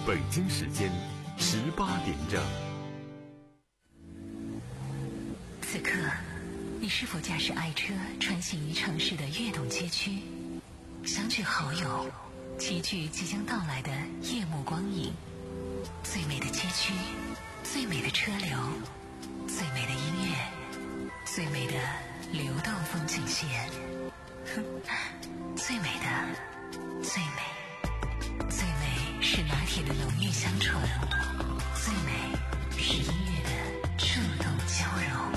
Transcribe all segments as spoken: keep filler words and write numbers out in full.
北京时间十八点整。 此刻，你是否驾驶爱车穿行于城市的跃动街区，相聚好友，齐聚即将到来的夜幕光影？最美的街区，最美的车流，最美的音乐，最美的流动风景线，最美的，最美，最美是拿铁的浓郁香醇，最美是音乐的触动交融。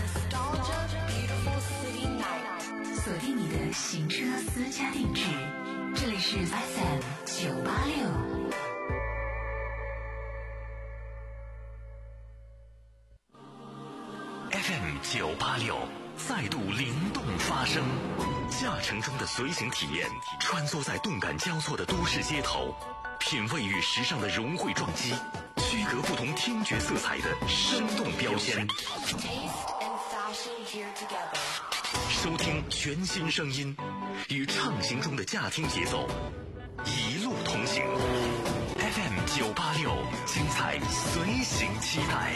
锁定你的行车私家定制，这里是 F M 九八六。 F M 九八六再度灵动发声，驾乘中的随行体验，穿梭在动感交错的都市街头，品味与时尚的融汇撞击，区隔不同听觉色彩的生动标签。收听全新声音，与畅行中的驾听节奏一路同行。F M 九八六，精彩随行期待。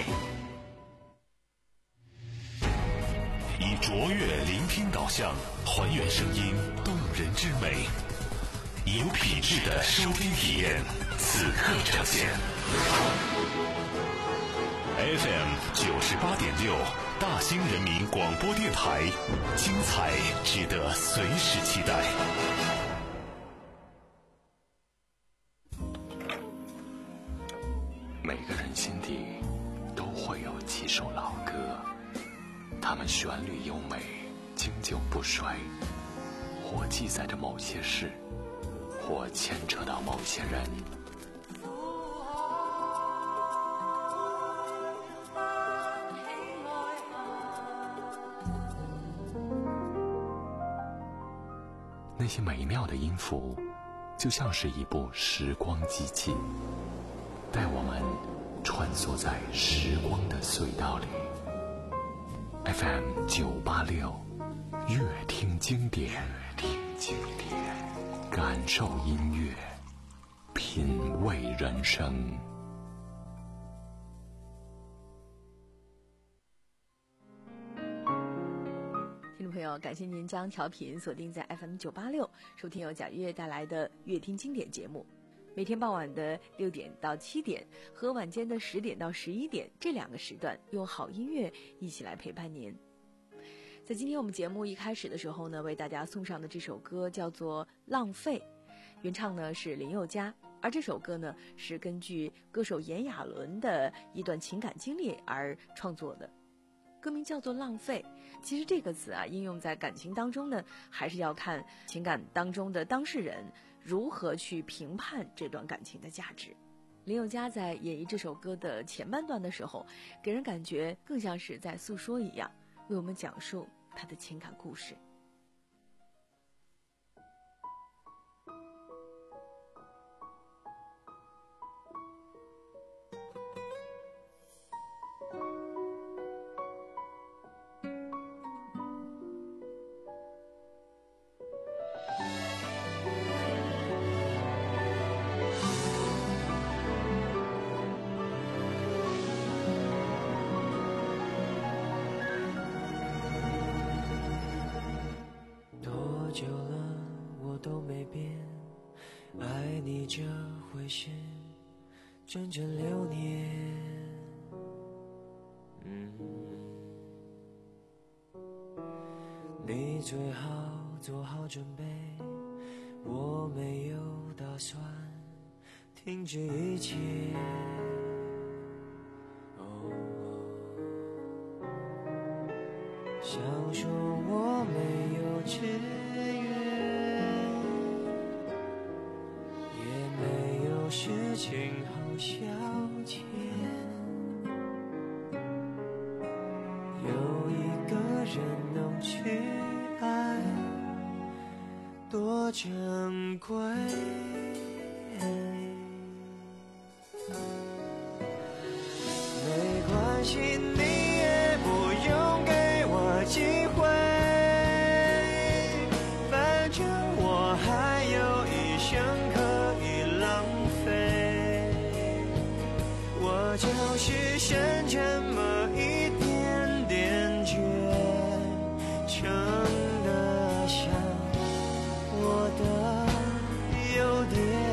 以卓越聆听导向，还原声音动人之美，以有品质的收听体验，此刻呈现。F M 九十八点六，大兴人民广播电台，精彩值得随时期待。每个人心底都会有几首老歌，它们旋律优美，经久不衰，或记载着某些事，或牵扯到某些人。那些美妙的音符，就像是一部时光机器，带我们穿梭在时光的隧道里。F M 九八六，乐听经典，乐听经典，感受音乐，品味人生。 听众朋友，感谢您将调频锁定在 F M 九八六，收听由贾月带来的乐听经典节目。每天傍晚的六点到七点和晚间的十点到十一点这两个时段，用好音乐一起来陪伴您。在今天我们节目一开始的时候呢，为大家送上的这首歌叫做《浪费》，原唱呢是林宥嘉，而这首歌呢是根据歌手炎亚纶的一段情感经历而创作的。歌名叫做浪费，其实这个词啊应用在感情当中呢，还是要看情感当中的当事人如何去评判这段感情的价值。林宥嘉在演绎这首歌的前半段的时候，给人感觉更像是在诉说一样，为我们讲述他的情感故事。 久了我都没变，爱你这回事整整六年。嗯，你最好做好准备，我没有打算停止一切。哦，想说我没有制事情好消遣，有一个人能去爱，多珍贵。没关系，你也不用给我机会，反正我还有一生可以浪费。 就是剩这么一点点倔强的像我的优点。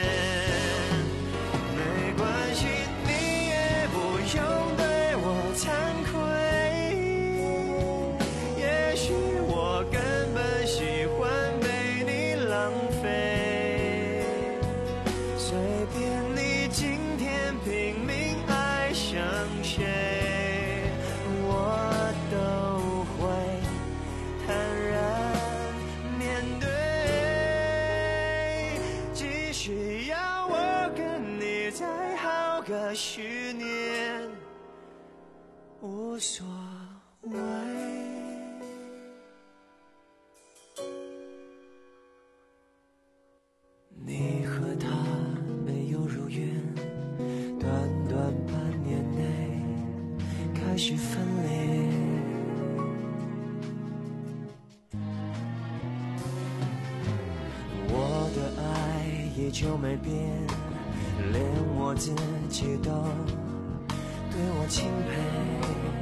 没关系，你也不用对我惭愧，也许我根本喜欢被你浪费，随便你今天拼命爱上谁，我都会坦然面对。即使要我跟你再耗个十年，无所谓。你和他没有如愿，短短半年内开始分裂。我的爱依旧没变，连我自己都对我钦佩。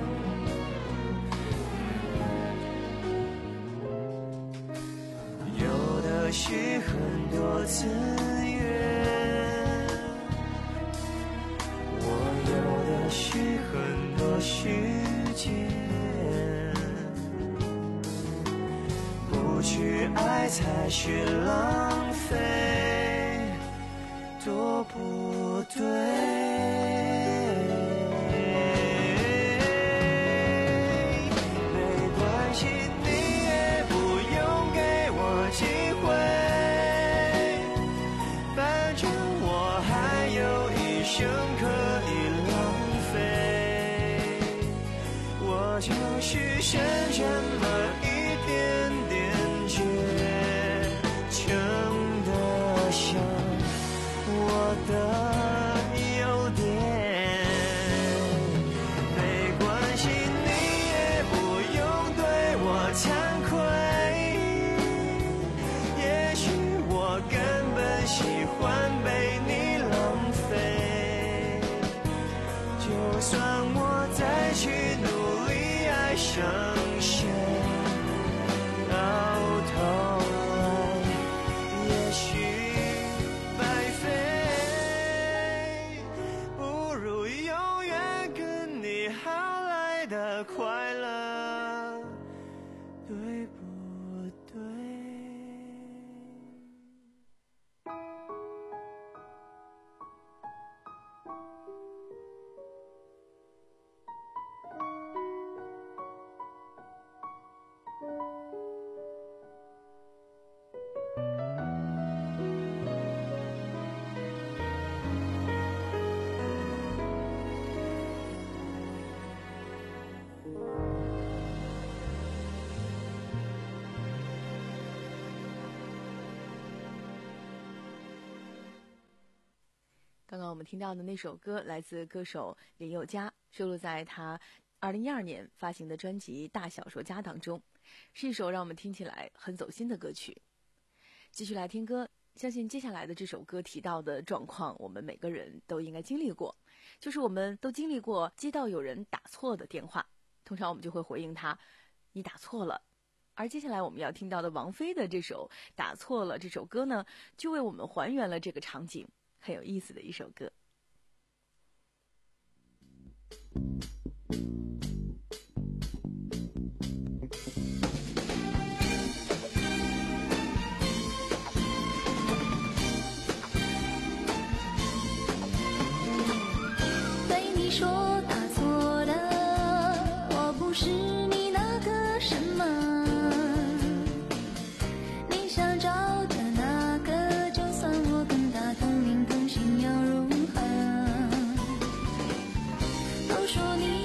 有的是很多资源，我有的是很多时间，不去爱才是浪费，多不对。就是剩这么一点点倔强的像我的优点。没关系，你也不用对我惭愧，也许我根本喜欢被你浪费，就算我再去努力爱上谁，到头来也许白费，不如永远跟你好来的快乐，对不对？ 刚刚我们听到的那首歌来自歌手林宥嘉，收录在他二零一二年发行的专辑《大小说家》当中，是一首让我们听起来很走心的歌曲。继续来听歌，相信接下来的这首歌提到的状况，我们每个人都应该经历过，就是我们都经历过接到有人打错的电话，通常我们就会回应他，你打错了。而接下来我们要听到的王菲的这首《打错了》这首歌呢，就为我们还原了这个场景，很有意思的一首歌。 对你说打错的，我不是你那个什么，你想找的那个，就算我跟他同名同姓又如何？都说你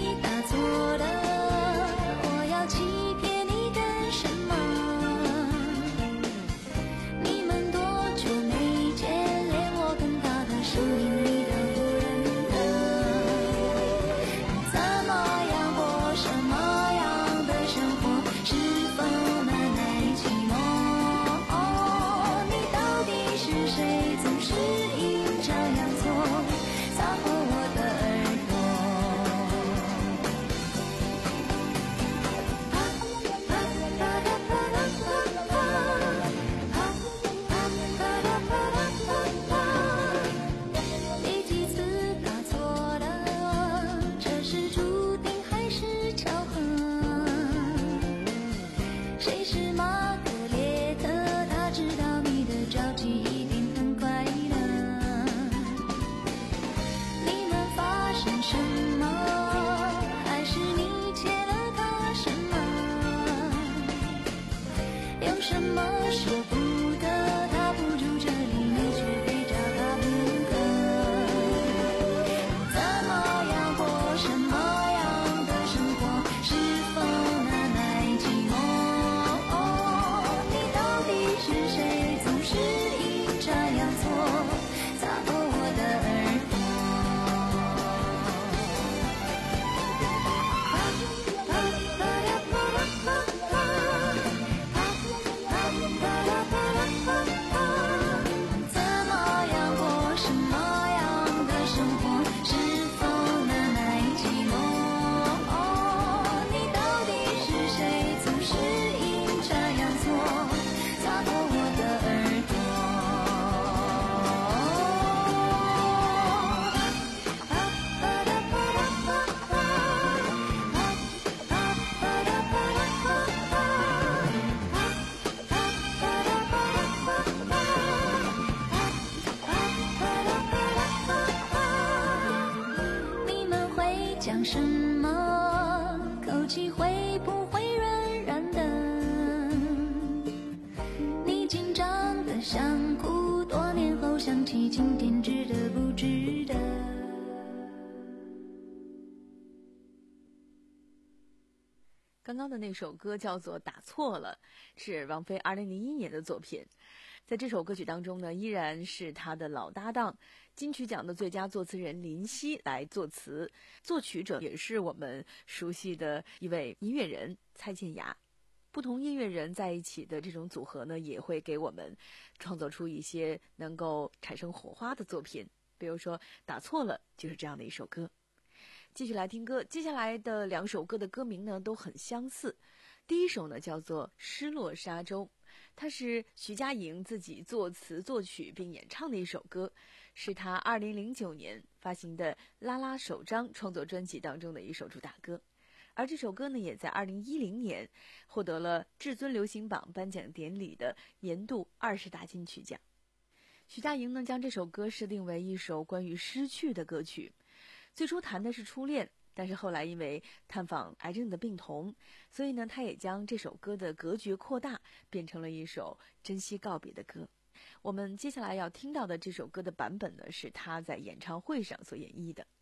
什么？口气会不会软软的？你紧张的想哭，多年后想起今天值得不值得？ 刚刚的那首歌叫做《打错了》，是王菲二零零一年的作品。在这首歌曲当中呢，依然是她的老搭档，金曲奖的最佳作词人林夕来作词，作曲者也是我们熟悉的一位音乐人蔡健雅。不同音乐人在一起的这种组合呢，也会给我们创作出一些能够产生火花的作品。比如说《打错了》就是这样的一首歌。继续来听歌，接下来的两首歌的歌名呢都很相似。第一首呢叫做《失落沙洲》，它是徐佳莹自己作词作曲并演唱的一首歌，是她二零零九年发行的《拉拉手章》创作专辑当中的一首主打歌。而这首歌呢，也在二零一零年获得了至尊流行榜颁奖典礼的年度二十大金曲奖。徐佳莹呢将这首歌设定为一首关于失去的歌曲。最初谈的是初恋，但是后来因为探访癌症的病童，所以呢，他也将这首歌的格局扩大，变成了一首珍惜告别的歌。我们接下来要听到的这首歌的版本呢，是他在演唱会上所演绎的。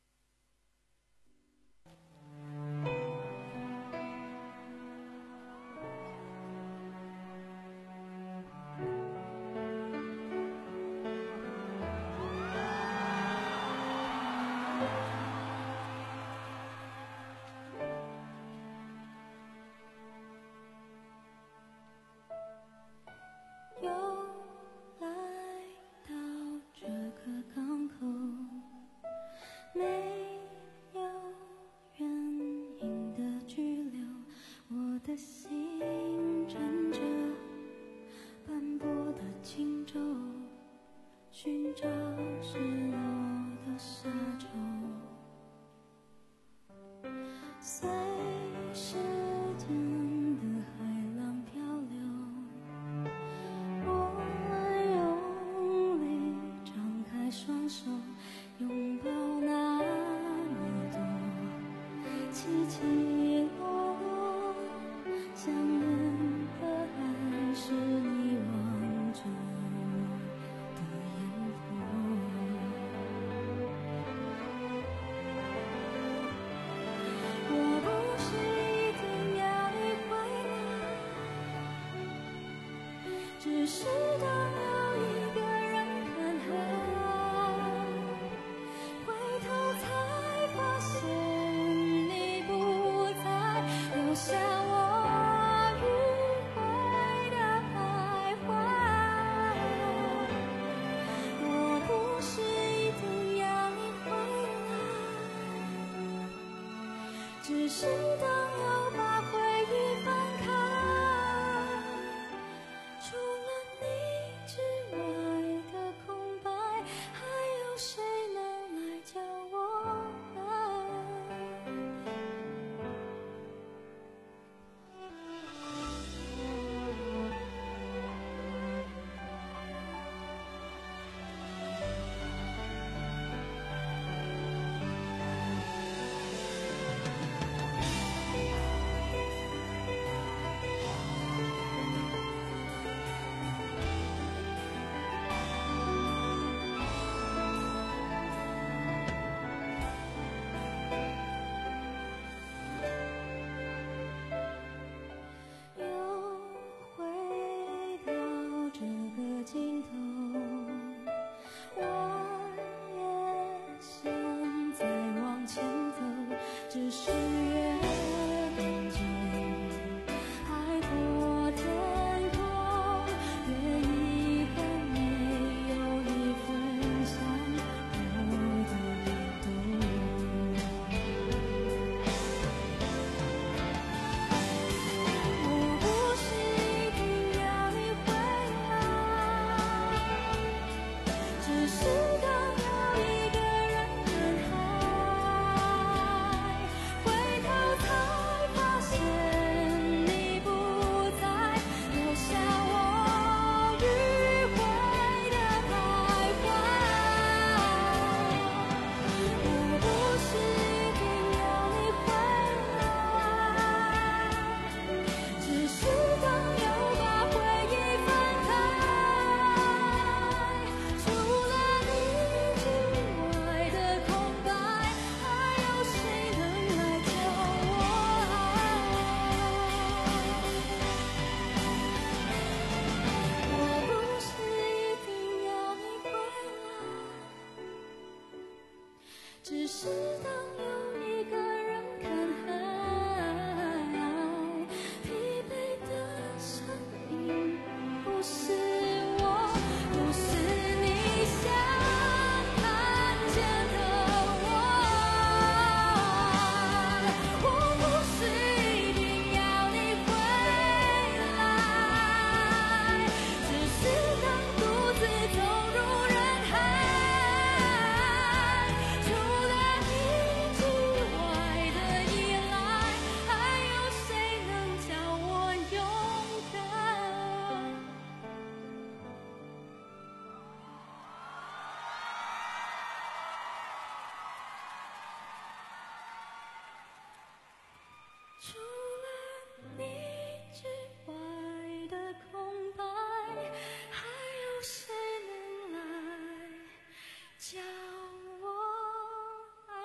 叫我爱。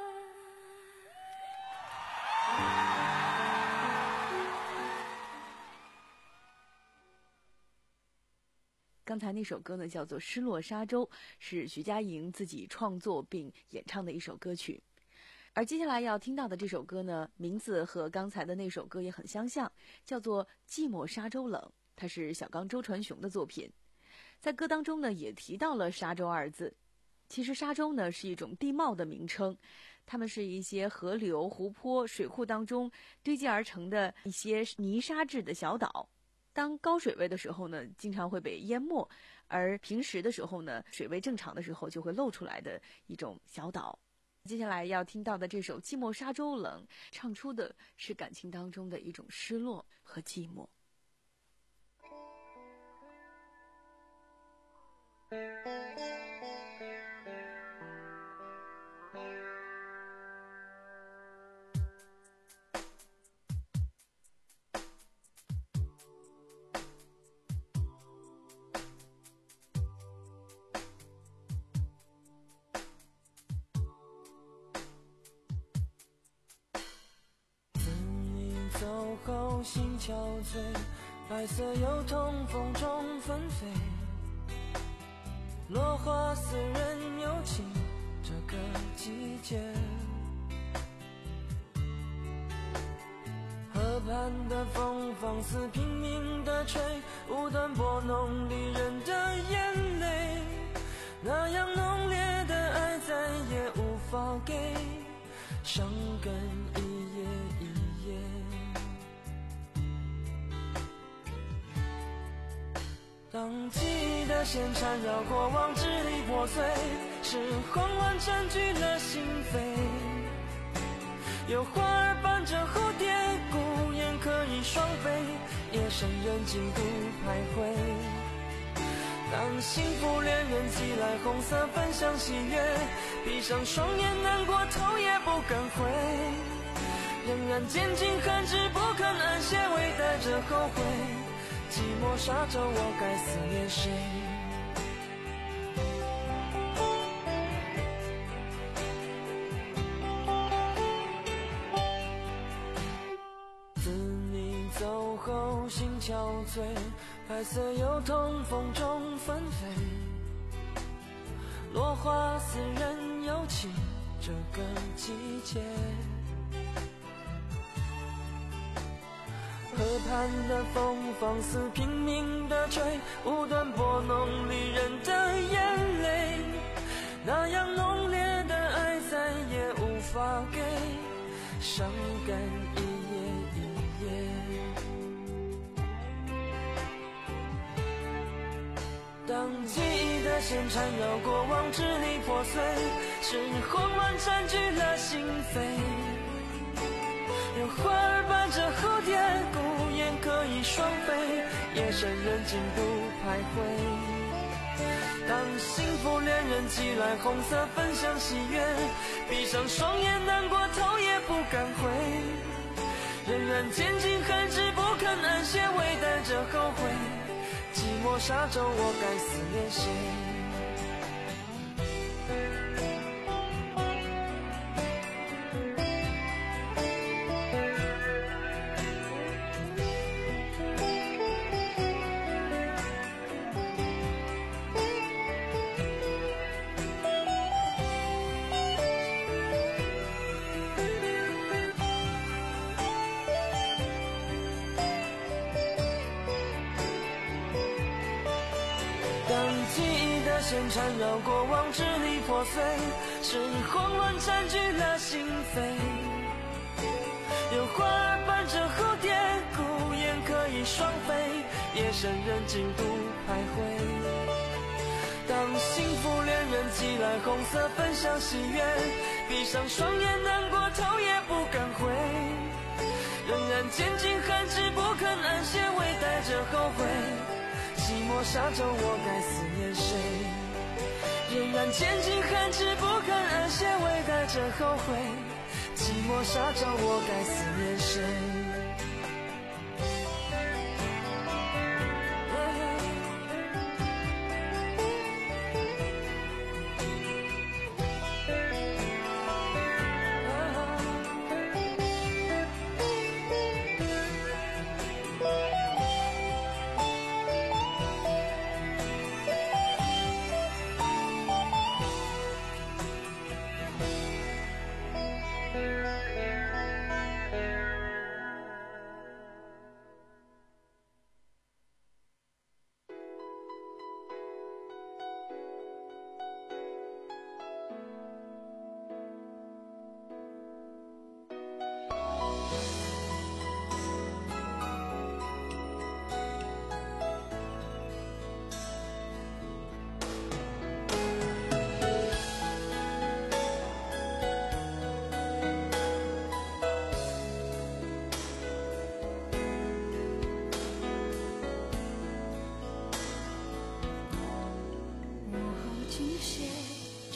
刚才那首歌呢叫做《失落沙洲》，是徐佳莹自己创作并演唱的一首歌曲。而接下来要听到的这首歌呢，名字和刚才的那首歌也很相像，叫做《寂寞沙洲冷》，它是小刚周传雄的作品。在歌当中呢也提到了沙洲二字。其实沙洲呢是一种地貌的名称，它们是一些河流、湖泊、水库当中堆积而成的一些泥沙质的小岛。当高水位的时候呢，经常会被淹没，而平时的时候呢，水位正常的时候就会露出来的一种小岛。接下来要听到的这首《寂寞沙洲冷》，唱出的是感情当中的一种失落和寂寞。 走后心憔悴，白色油桐风中纷飞，落花似人有情，这个季节。河畔的风放肆拼命地吹，无端拨弄离人的眼泪，那样浓烈的爱再也无法给，伤根一夜一夜。当记忆的线缠绕过往，支离破碎，是慌乱占据了心扉。有花儿伴着蝴蝶，孤雁可以双飞，夜深人静独徘徊。当幸福恋人寄来红色分享喜悦，闭上双眼难过头也不敢回，仍然坚尽寒枝不肯安歇，微带着后悔。寂寞沙洲，我该思念谁？自你走后心憔悴，白色油桐风中纷飞，落花似人有情，这个季节。河畔的风放肆拼命地吹，无端拨弄离人的眼泪，那样浓烈的爱再也无法给，伤感一夜一夜。当记忆的线缠绕过往，支离破碎，是慌乱占据了心扉。有花儿伴着蝴蝶，孤雁可以双飞，夜深人静独徘徊。当幸福恋人寄来红色分享喜悦，闭上双眼难过头也不敢回，仍然坚尽寒枝不肯安歇，微带着后悔。寂寞沙洲，我该思念谁？线缠绕过往，支离破碎，是慌乱占据了心扉。有花儿伴着蝴蝶，孤雁可以双飞，夜深人静独徘徊。当幸福恋人寄来红色分享喜悦，闭上双眼难过头也不敢回，仍然坚尽寒枝不肯安歇，微带着后悔。寂寞沙洲，我该思念谁？仍然坚尽寒枝不肯安歇，微带着后悔。寂寞沙洲，我该思念谁？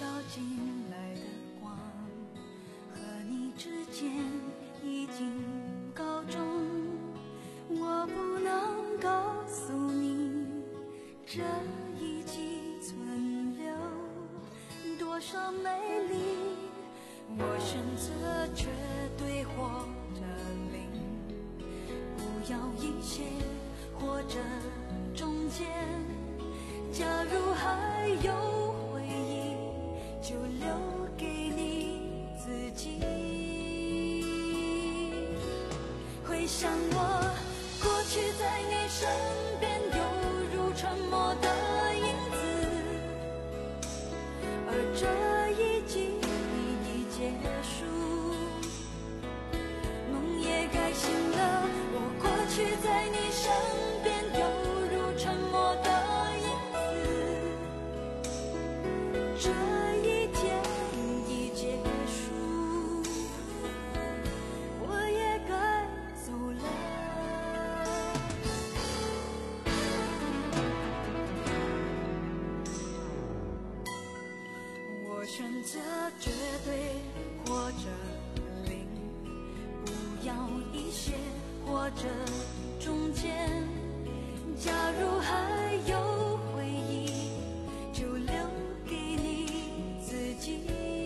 照进来的光，和你之间已经告终。我不能告诉你，这一季存留多少美丽。我选择绝对或者零，不要一些或者中间。假如还有回忆，就留给你自己。回想我过去在你身边，犹如沉默的影子，而这一季已结束，梦也该醒了。我过去在你身边，犹如沉默的影子，这一天已结束，我也该走了。我选择绝对或者零，不要一些或者中间。假如还有回忆，就留给你自己。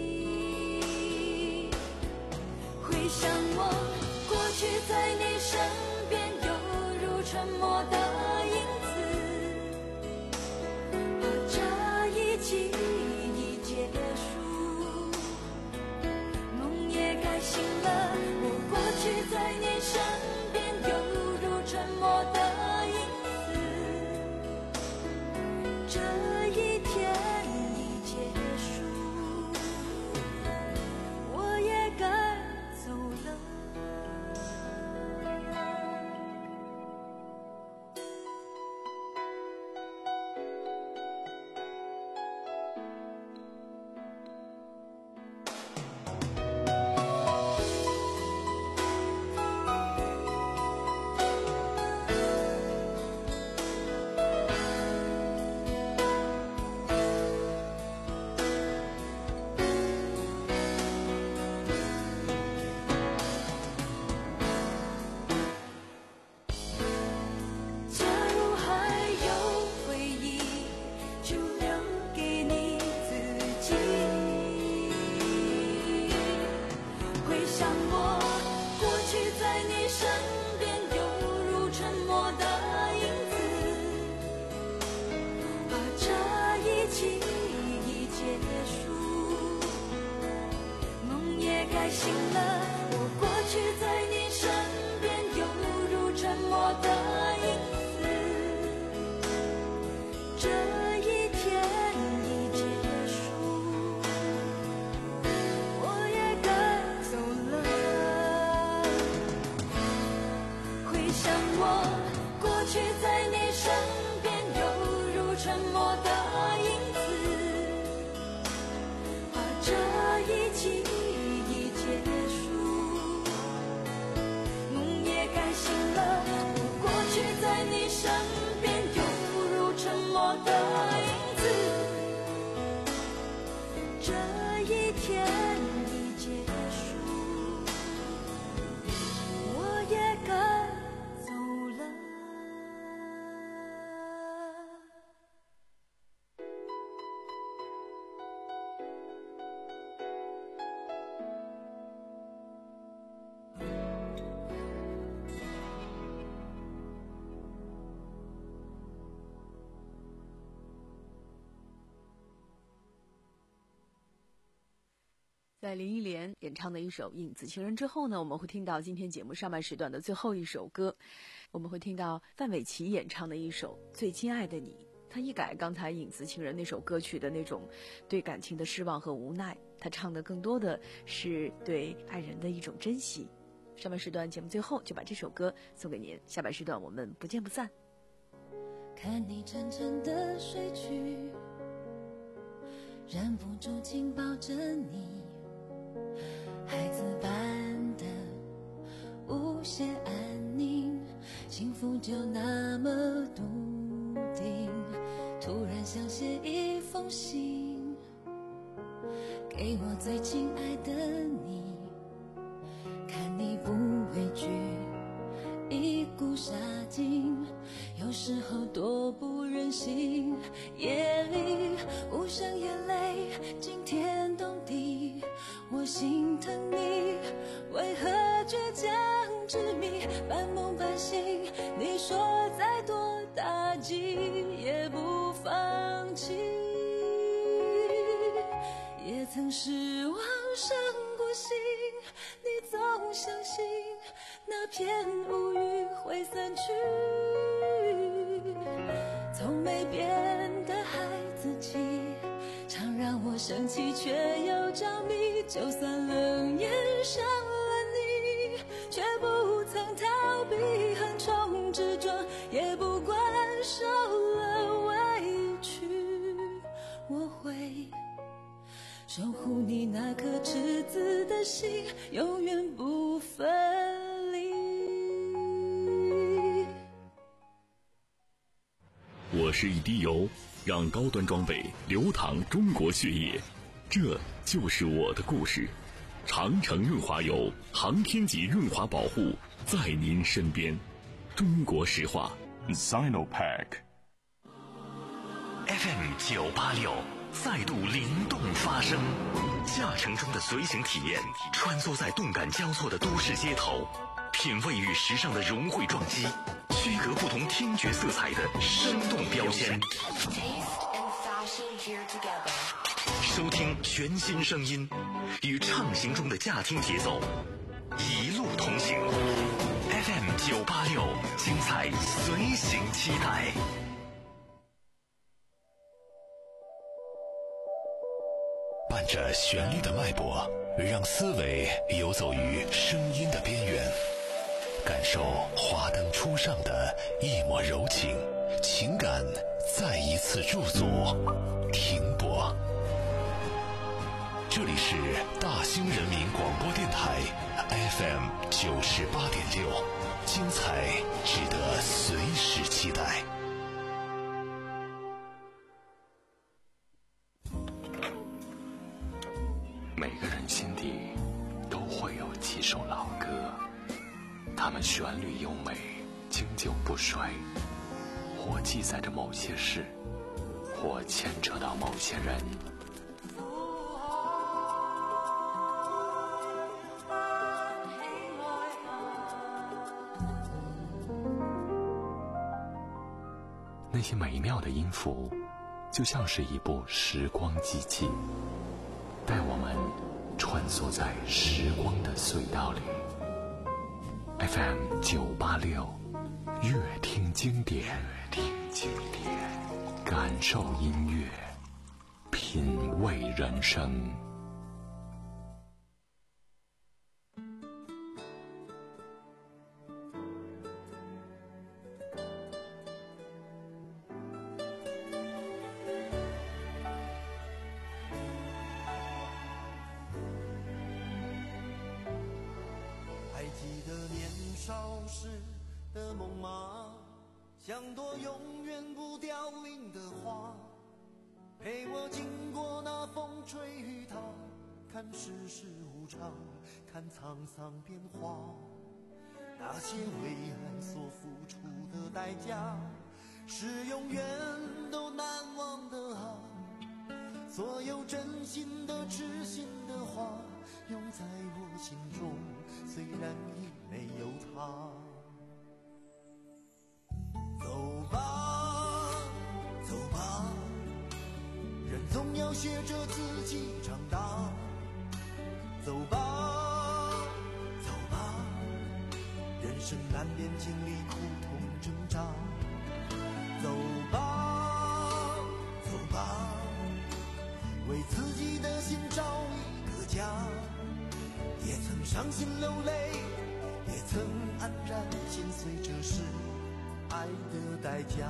回想我过去在你身边，犹如沉默的影子，而这一季已结束，梦也该醒了。我过去在你身边，犹如沉默的影子，这一天已结束，我也该走了。假如还有回忆，就留给你自己。回想我过去在你身边，犹如沉默的影子，而这一季已结束，梦也该醒了。我过去在你身边，犹如沉默的影子，这一天已结束，我也该走了。回想我过去在你身边，犹如沉默的影子，而这一季已结束，梦也该醒了。我过去在你身边，犹如沉默的影子，这一天已结束，我也该走了。 在林忆莲演唱的一首《影子情人》之后呢，我们会听到今天节目上半时段的最后一首歌，我们会听到范玮琪演唱的一首《最亲爱的你》。他一改刚才《影子情人》那首歌曲的那种对感情的失望和无奈，他唱的更多的是对爱人的一种珍惜。上半时段节目最后就把这首歌送给您，下半时段我们不见不散。 看你沉沉的睡去，忍不住紧抱着你，孩子般的无限安宁，幸福就那么笃定，突然想写一封信， 给我最亲爱的你，看你不畏惧，一股杀劲，有时候多不忍心。夜里无声眼泪惊天动地，我心疼你，为何倔强执迷，半梦半醒，你说再多打击也不放弃。也曾失望伤过心，你总相信那片乌云会散去，从没变的孩子气，常让我生气却又着迷。就算冷眼伤了你，却不曾逃避横冲直撞，也不管受了委屈，我会守护你那颗赤子的心，永远不分离。 我是一滴油，让高端装备流淌中国血液，这就是我的故事。长城润滑油，航天级润滑保护，在您身边。中国石化 Sinopec F M 九八六再度灵动发声，驾乘中的随行体验，穿梭在动感交错的都市街头，品味与时尚的融汇撞击，区隔不同听觉色彩的生动标签，收听全新声音，与畅行中的驾听节奏一路同行。 F M 九八六，精彩随行期待。 伴着旋律的脉搏，让思维游走于声音的边缘，感受华灯初上的一抹柔情，情感再一次驻足停泊。这里是大兴人民广播电台 F M 九十八点六，精彩值得随时期待。每个人心底都会有几首老歌，它们旋律优美，经久不衰，或记载着某些事，或牵扯到某些人。那些美妙的音符，就像是一部时光机器，带我们穿梭在时光的隧道里。 F M 九八六，乐听经典，乐听经典，感受音乐，品味人生。 像朵永远不凋零的花，陪我经过那风吹雨打，看世事无常，看沧桑变化。那些为爱所付出的代价，是永远都难忘的啊。所有真心的痴心的话，永在我心中，虽然已没有他。走吧，走吧，人总要学着自己长大。走吧，走吧，人生难免经历苦痛挣扎。走吧，走吧，为自己的心找一个家。也曾伤心流泪，也曾黯然心碎，这是爱的代价。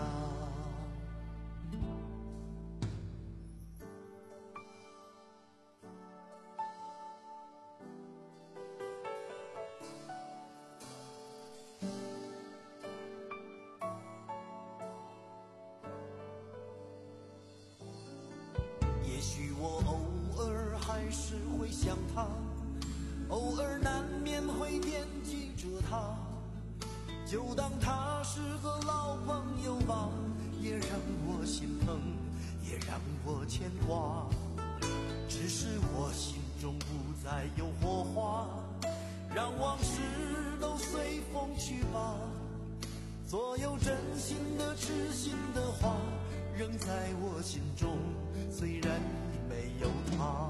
也许我偶尔还是会想他，偶尔难免会惦记着他，就当他是个老朋友吧，也让我心疼，也让我牵挂。只是我心中不再有火花，让往事都随风去吧。所有真心的痴心的话仍在我心中，虽然已没有他。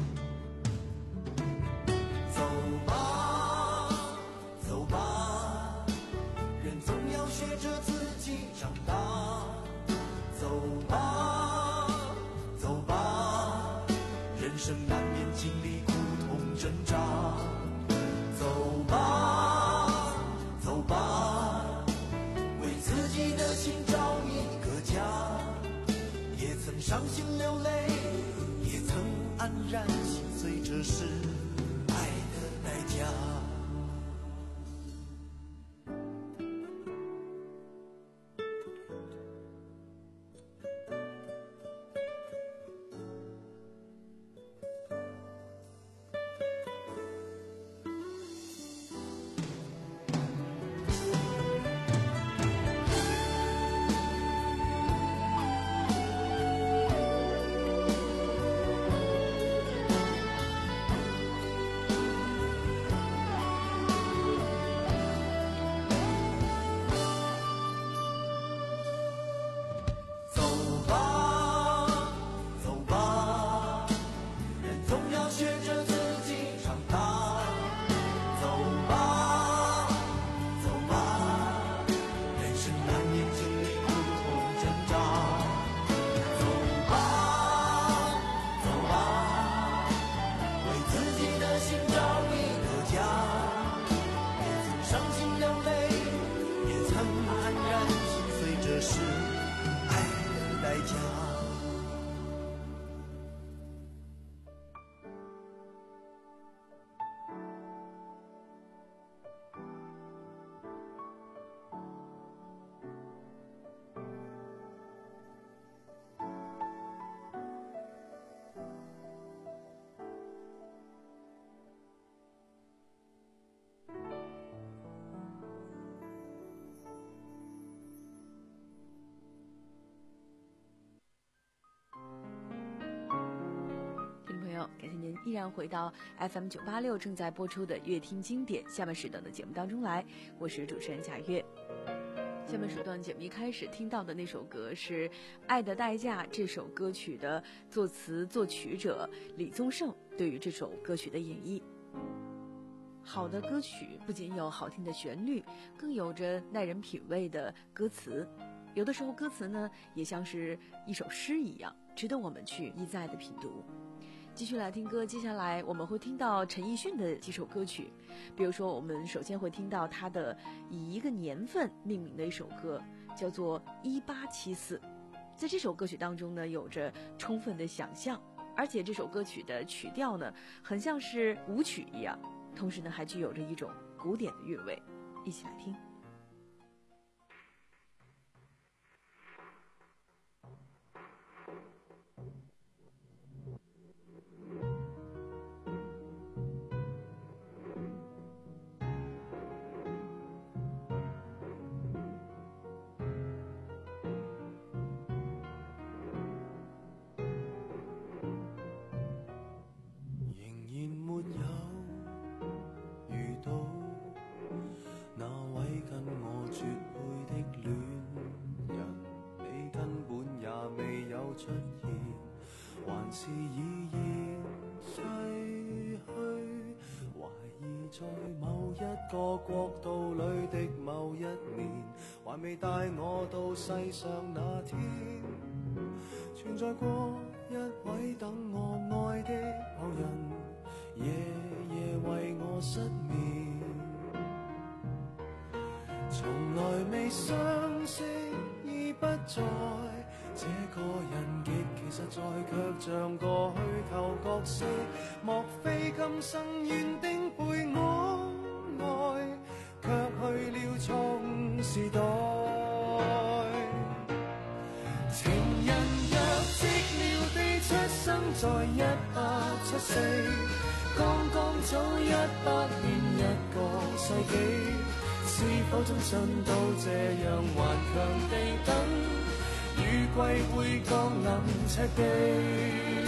走吧走吧，人总要学着自己长大。走吧走吧，人生难免经历苦痛挣扎。走吧走吧，为自己的心找一个家。也曾伤心流泪，也曾黯然心碎，这是爱的代价。 感谢您依然回到 F M 九八六正在播出的乐听经典下半时段的节目当中来，我是主持人贾月。下面时段节目一开始听到的那首歌是《爱的代价》，这首歌曲的作词作曲者李宗盛对于这首歌曲的演绎。好的歌曲不仅有好听的旋律，更有着耐人品味的歌词，有的时候歌词呢也像是一首诗一样，值得我们去一再的品读。继续来听歌，接下来我们会听到陈奕迅的几首歌曲，比如说我们首先会听到他的以一个年份命名的一首歌，叫做一八七四。在这首歌曲当中呢，有着充分的想象，而且这首歌曲的曲调呢很像是舞曲一样，同时呢还具有着一种古典的韵味。一起来听。 出現，還是已然逝去。懷疑在某一個國度裏的某一年，還未帶我到世上那天，存在過一位等我愛的某人，夜夜為我失眠。從來未相識已不在，這個人極其實在，卻像個虛構角色。莫非今生原定陪我愛，卻去了錯誤時代。情人若寂寥地出生在一八七四，剛剛早一百年一個世紀，是否終身都這樣頑強地等，雨季會降臨赤地？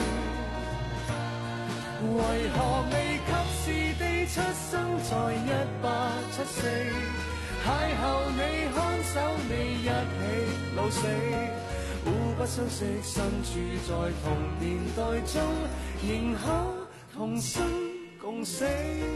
為何未及時地出生在一八七四，邂逅你看守你一起老死，互不相識身處在同年代中，仍可同生共死。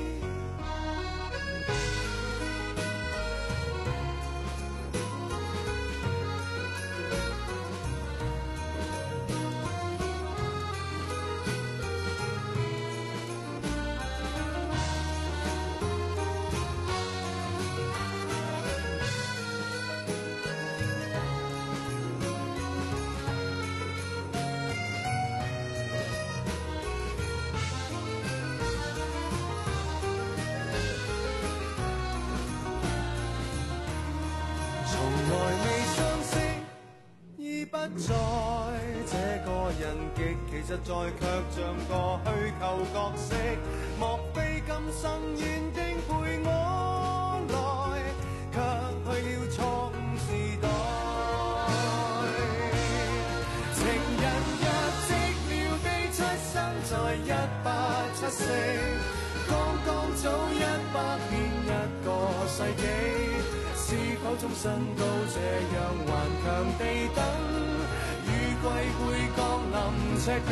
在這個人極其實在，卻像個虛構角色。莫非今生原定陪我來，卻去了錯誤時代。情人若寂寥地出生在一八七四，剛剛早一百年一個世紀，是否終身都這樣頑強地等？季會降臨赤地，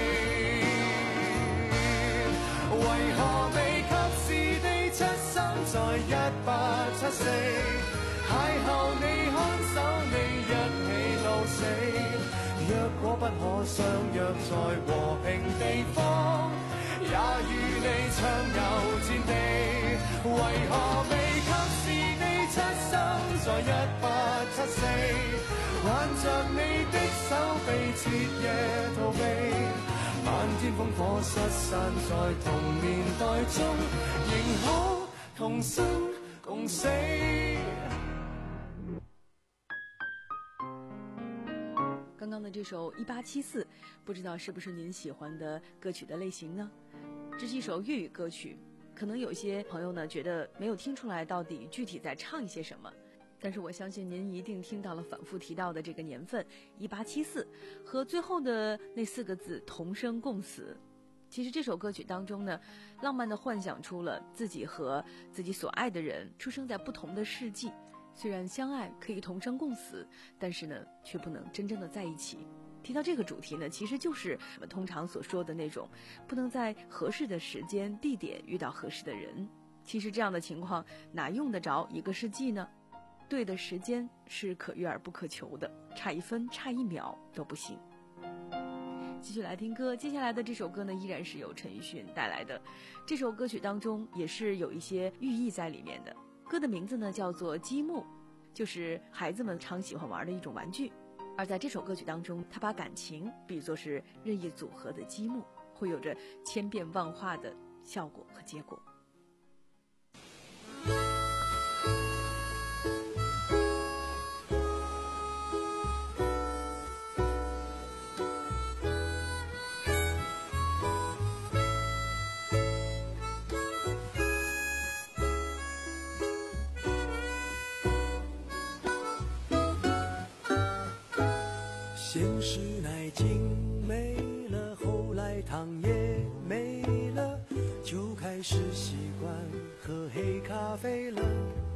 為何未及時地出生在一八七四，邂逅你看守你一起老死，若果不可相約在和平地方，也與你暢遊戰地。為何未及時地出生在一八七四，挽着你的手臂徹夜逃避，漫天烽火失散在同年代中，仍可同生共死。 刚刚的这首一八七四，不知道是不是您喜欢的歌曲的类型呢？这是一首粤语歌曲，可能有些朋友呢觉得没有听出来到底具体在唱一些什么，但是我相信您一定听到了反复提到的这个年份一八七四和最后的那四个字同生共死。其实这首歌曲当中呢，浪漫地幻想出了自己和自己所爱的人出生在不同的世纪，虽然相爱可以同生共死，但是呢却不能真正的在一起。提到这个主题呢，其实就是我们通常所说的那种不能在合适的时间地点遇到合适的人。其实这样的情况哪用得着一个世纪呢？对的时间是可遇而不可求的，差一分差一秒都不行。继续来听歌，接下来的这首歌呢，依然是由陈奕迅带来的。这首歌曲当中也是有一些寓意在里面的。歌的名字呢叫做积木，就是孩子们常喜欢玩的一种玩具。而在这首歌曲当中，他把感情比作是任意组合的积木，会有着千变万化的效果和结果。 现实奶精没了，后来糖也没了，就开始习惯喝黑咖啡了。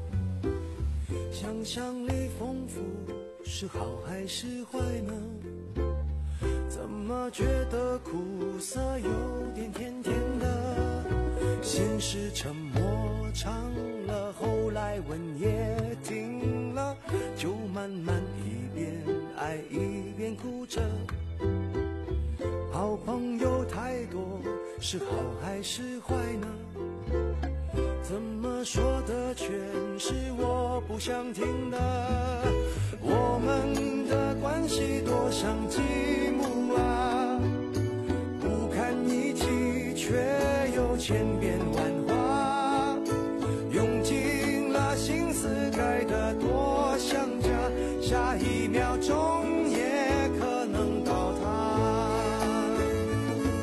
想象力丰富是好还是坏呢？怎么觉得苦涩有点甜甜的？先是沉默长了，后来吻也停了，就慢慢一边爱一边哭着。好朋友太多是好还是坏呢？怎么说的全是我不想听的。我们的关系多像积木啊，不堪一击却又千变万化，用尽了心思盖得多像家，下一秒钟也可能倒塌。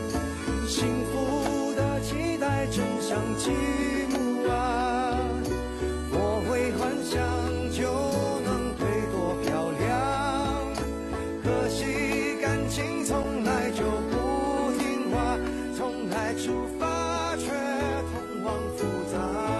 幸福的期待真像积木啊，我会幻想就能对多漂亮，可惜感情从来就不听话，从来出发却通往复杂。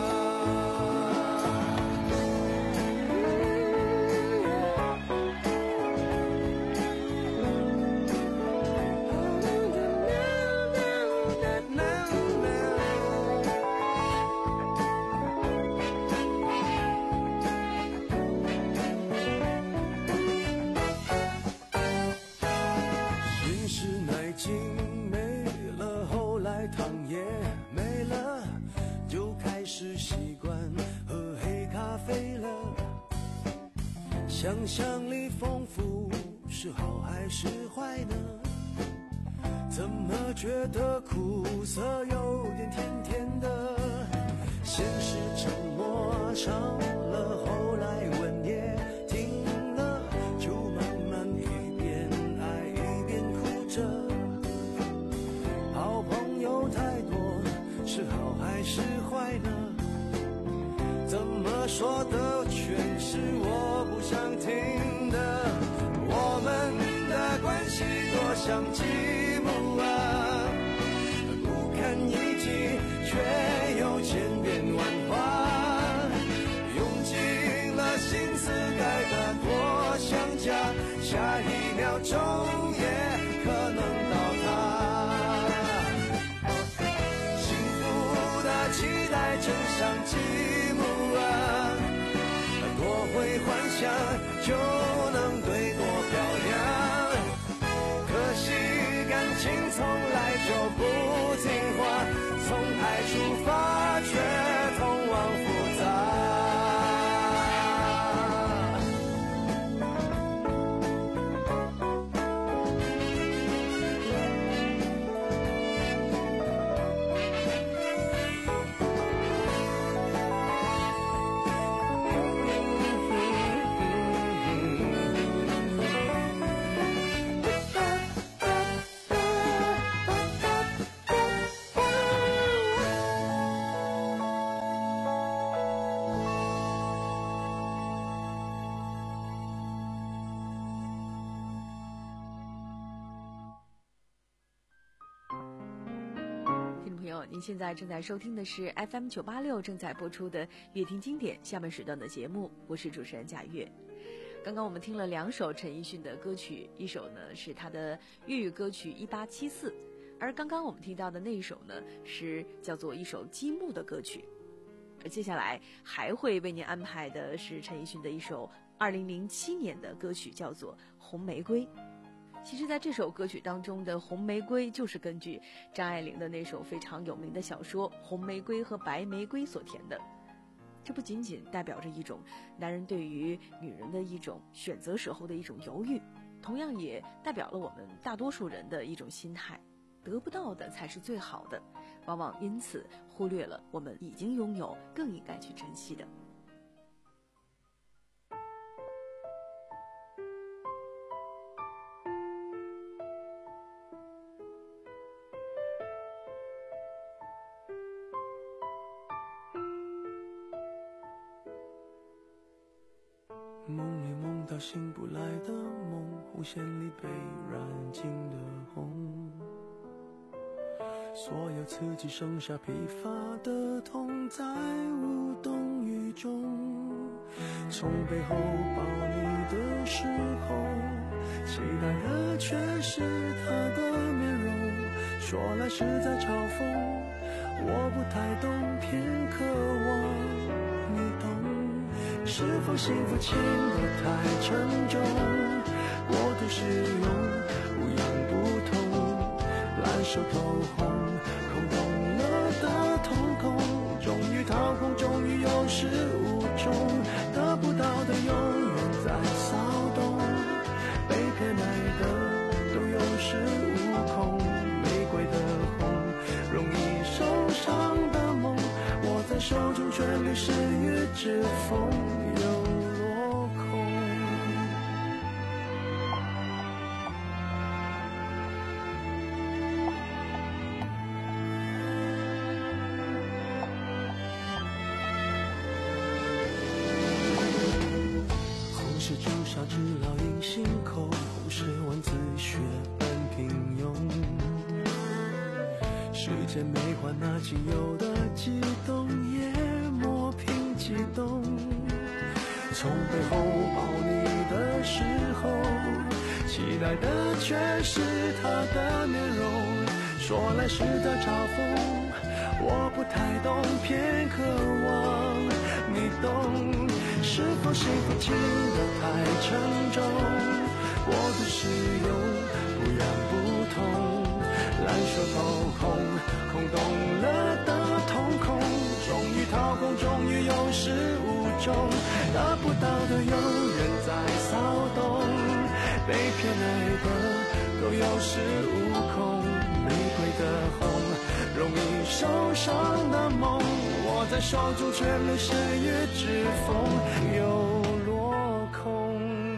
想象力丰富是好还是坏呢？怎么觉得苦涩有点甜甜的？现实沉默长了，后来吻也停了，就慢慢一边爱一边哭着。好朋友太多是好还是坏呢？怎么说的全是我不想听的，我们的关系多像积木啊，不堪一击却又千变万化，用尽了心思盖得多像家，下一秒钟也可能倒塌。幸福的期待真像积木啊，多会幻想就能对多漂亮，可惜感情从来就不听话，从爱出发却通往复杂。 您现在正在收听的是 F M 九八六正在播出的乐听经典下半时段的节目，我是主持人贾月。刚刚我们听了两首陈奕迅的歌曲，一首呢是他的粤语歌曲一八七四，而刚刚我们听到的那一首呢是叫做一首积木的歌曲。而接下来还会为您安排的是陈奕迅的一首二零零七年的歌曲，叫做《红玫瑰》。其实在这首歌曲当中的红玫瑰就是根据张爱玲的那首非常有名的小说《红玫瑰和白玫瑰》所填的。这不仅仅代表着一种男人对于女人的一种选择时候的一种犹豫，同样也代表了我们大多数人的一种心态，得不到的才是最好的，往往因此忽略了我们已经拥有更应该去珍惜的。 梦里梦到醒不来的梦，红线里被染尽的红，所有刺激剩下疲乏的痛，在无动于衷。从背后抱你的时候，期待的却是他的面容，说来是在嘲讽，我不太懂，偏渴望你懂。是否幸福轻得太沉重，过度使用不痒不痛，烂熟透红，空洞了的瞳孔，终于掏空，终于有始无终，得不到的永远在骚动，被偏爱的都有恃无恐，玫瑰的红，容易受伤的梦，握在手中却流失于指缝。 时间没换那仅有的激动，也磨平激动。从背后抱你的时候，期待的却是他的面容。说来是在嘲讽，我不太懂，偏渴望你懂。是否幸福轻得太沉重？我的使用不痒不痛，烂熟透空，空洞了的瞳孔。终于掏空，终于有始无终，得不到的永远在骚动，被偏爱的都有恃无恐。玫瑰的红，容易受伤的梦，握在手中却流失于指缝，又落空。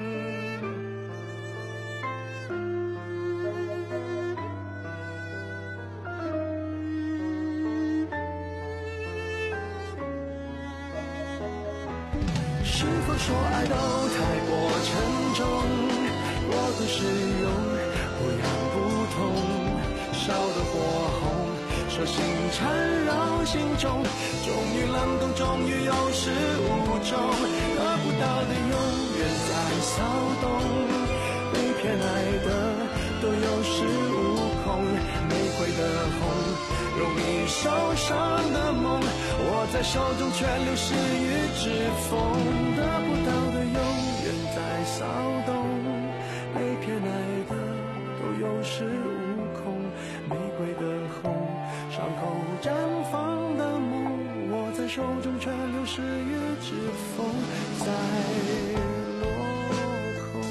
是否说爱都太过沉重？过度使用，不痒不痛。烧的火红，手心缠绕心中，终于冷冻，终于有始无终，得不到的永远在骚动，被偏爱的都有恃无恐。玫瑰的红，容易受伤的梦，握在手中却流失于指缝，得不到的永远在骚动，被偏爱的都有恃无恐。玫瑰的红，伤口绽放的梦，握在手中却流失于指缝，在落空。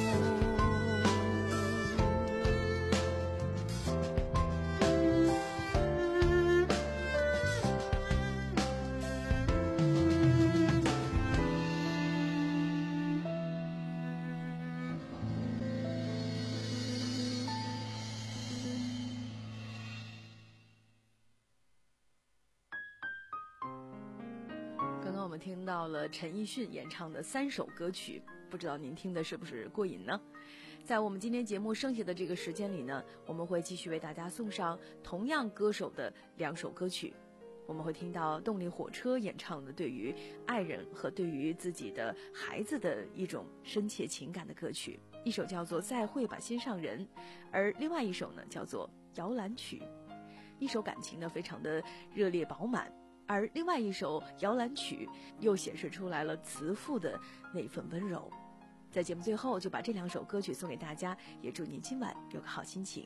刚刚我们听到了陈奕迅演唱的三首歌曲，不知道您听的是不是过瘾呢？在我们今天节目剩下的这个时间里呢，我们会继续为大家送上同样歌手的两首歌曲。我们会听到动力火车演唱的对于爱人和对于自己的孩子的一种深切情感的歌曲，一首叫做《再会吧心上人》，而另外一首呢叫做《摇篮曲》。一首感情呢非常的热烈饱满，而另外一首《摇篮曲》又显示出来了慈父的那份温柔。在节目最后就把这两首歌曲送给大家，也祝您今晚有个好心情。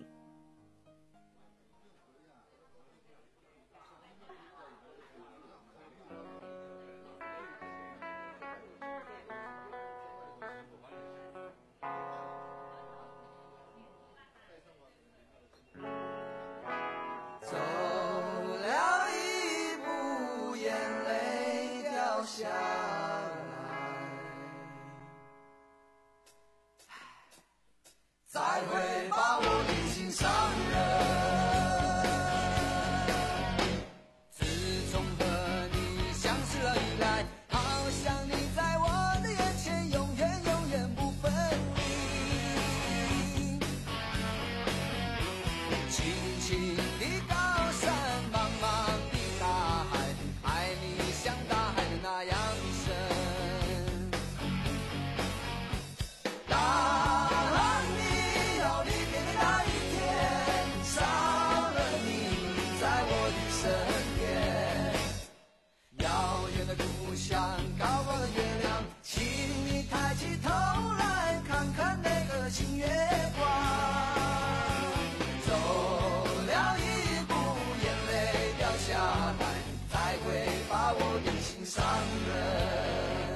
走了一步，眼泪掉下来。再会吧，我的心上人。自从和你相识了以来，好像你在我的眼前永远永远不分离。轻轻的高山，茫茫的大海，爱你像大海的那样深。当你要离别的那一天，少了你在我的身边。遥远的故乡，高高的月亮，请你抬起头来看看那个新月光。走了一步，眼泪掉下来，再会吧，我的心上人。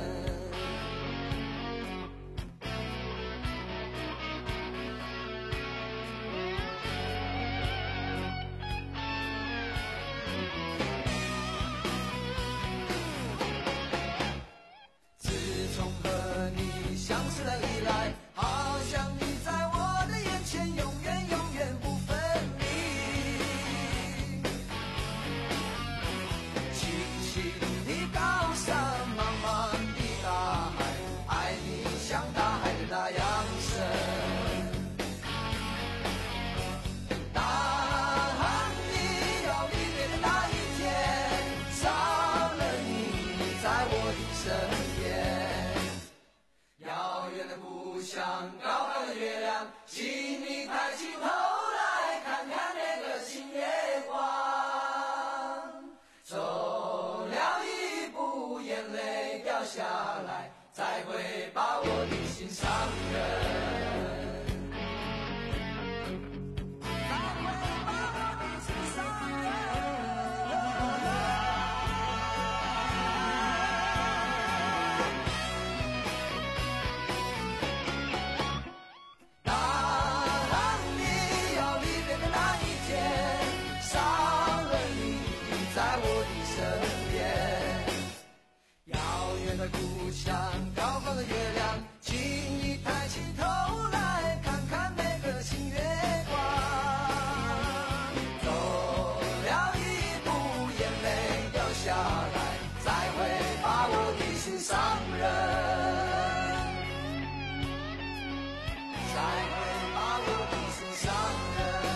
自从和你相识了以来，好像你在我的眼前永远永远不分离。轻轻的高山，茫茫的大海，爱你像大海的那样深。当你要下来，再会吧我的心上人，再会吧我的心上人。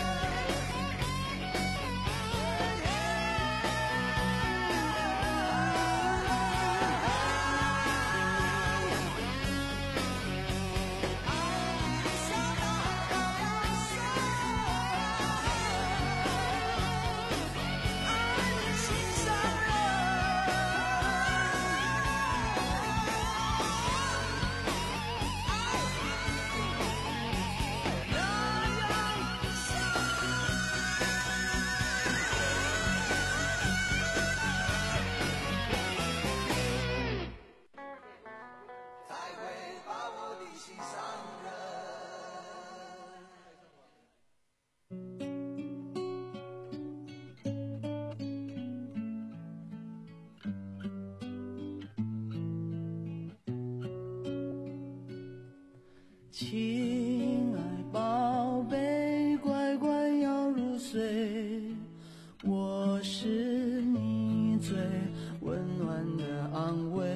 亲爱宝贝，乖乖要入睡，我是你最温暖的安慰。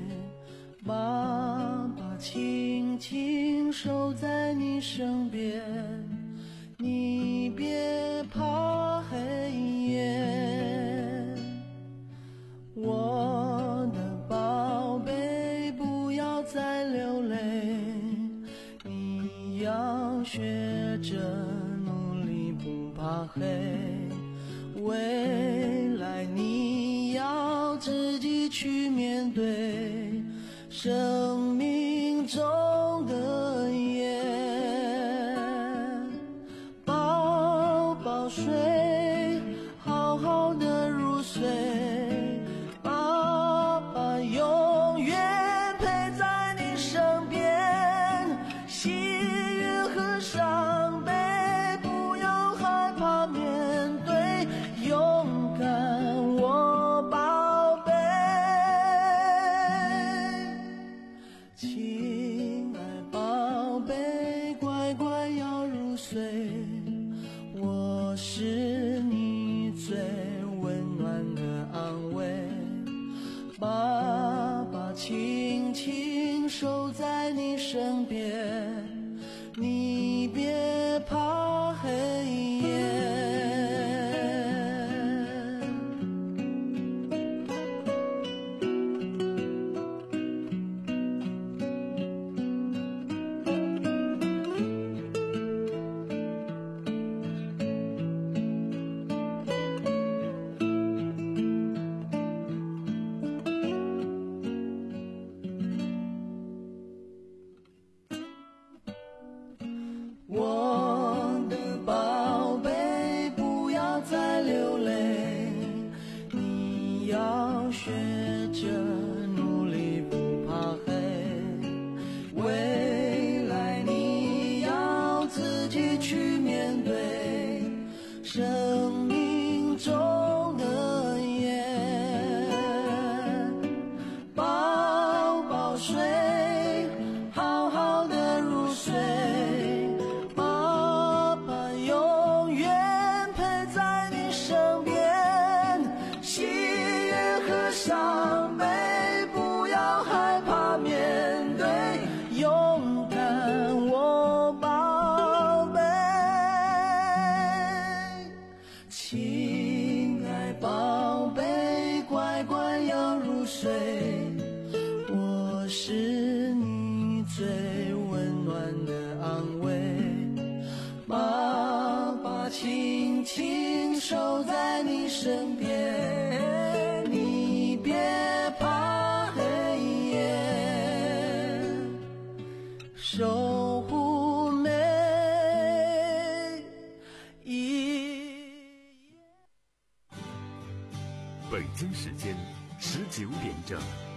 爸爸轻轻守在你身边，你别怕黑夜。我的宝贝，不要再流泪，你要学着努力不怕黑，未来你要自己去面对生命中的夜。宝宝睡，好好的入睡，爸爸永远陪在你身边，喜悦和伤悲不要害怕面对，勇敢我宝贝。亲爱宝贝，乖乖要入睡，我是你最温暖的安慰。爸爸轻轻守在你身边，你别怕黑夜。我的宝贝，不要再流泪，你要学着努力不怕黑，未来你要自己去面对生命中的夜。宝宝睡，好好的入睡，爸爸永远陪在你身边，喜悦和伤悲不要害怕面对，勇敢我宝贝。亲爱宝贝，乖乖要入睡，我是你最温暖的安慰。爸爸轻轻守在你身边，你别怕黑夜，守护每一夜。 北京时间十九点整。